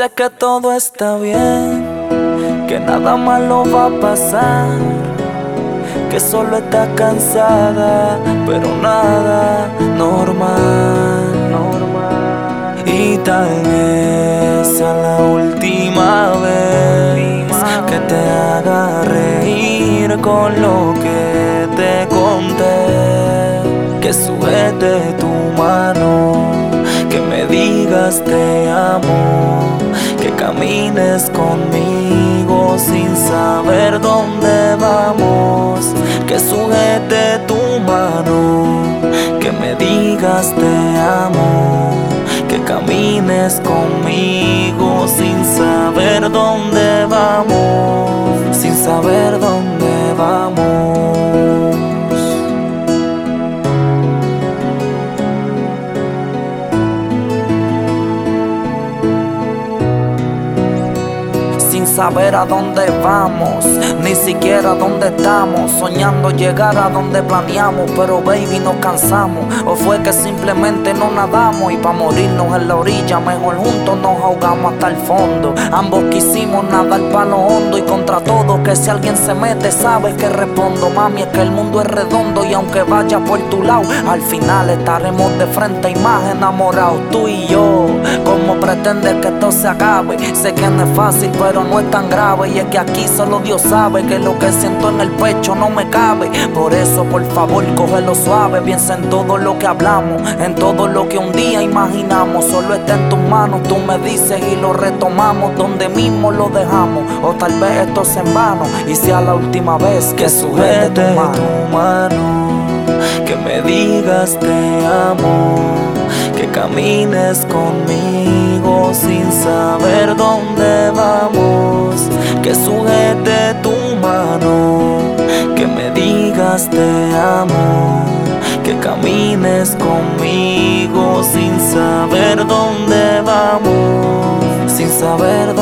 sé que todo está bien, que nada malo va a pasar, que solo estás cansada, pero nada normal. Y tal vez sea la última vez que te haga reír con lo que te conté, que sujete tu mano, que me digas te amo, que camines conmigo sin saber dónde vamos, que sujete tu mano, que me digas te amo, que camines conmigo sin saber dónde vamos, sin saber dónde vamos. Sin saber a dónde vamos, ni siquiera a dónde estamos, soñando llegar a donde planeamos, pero baby nos cansamos. O fue que simplemente no nadamos y pa' morirnos en la orilla mejor juntos nos ahogamos hasta el fondo. Ambos quisimos nadar pa' lo hondo y contra todo que si alguien se mete sabes que respondo. Mami, es que el mundo es redondo y aunque vaya por tu lado, al final estaremos de frente y más enamorados tú y yo. ¿Cómo pretendes que esto se acabe? Sé que no es fácil pero no es tan grave, y es que aquí solo Dios sabe que lo que siento en el pecho no me cabe. Por eso por favor cógelo suave, piensa en todo lo que hablamos, en todo lo que un día imaginamos. Solo está en tus manos, tú me dices y lo retomamos donde mismo lo dejamos. O tal vez esto es en vano y sea la última vez que sujete tu mano, que me digas te amo, que camines conmigo sin saber dónde vamos, que sujete tu mano, que me digas te amo, que camines conmigo sin saber dónde vamos, sin saber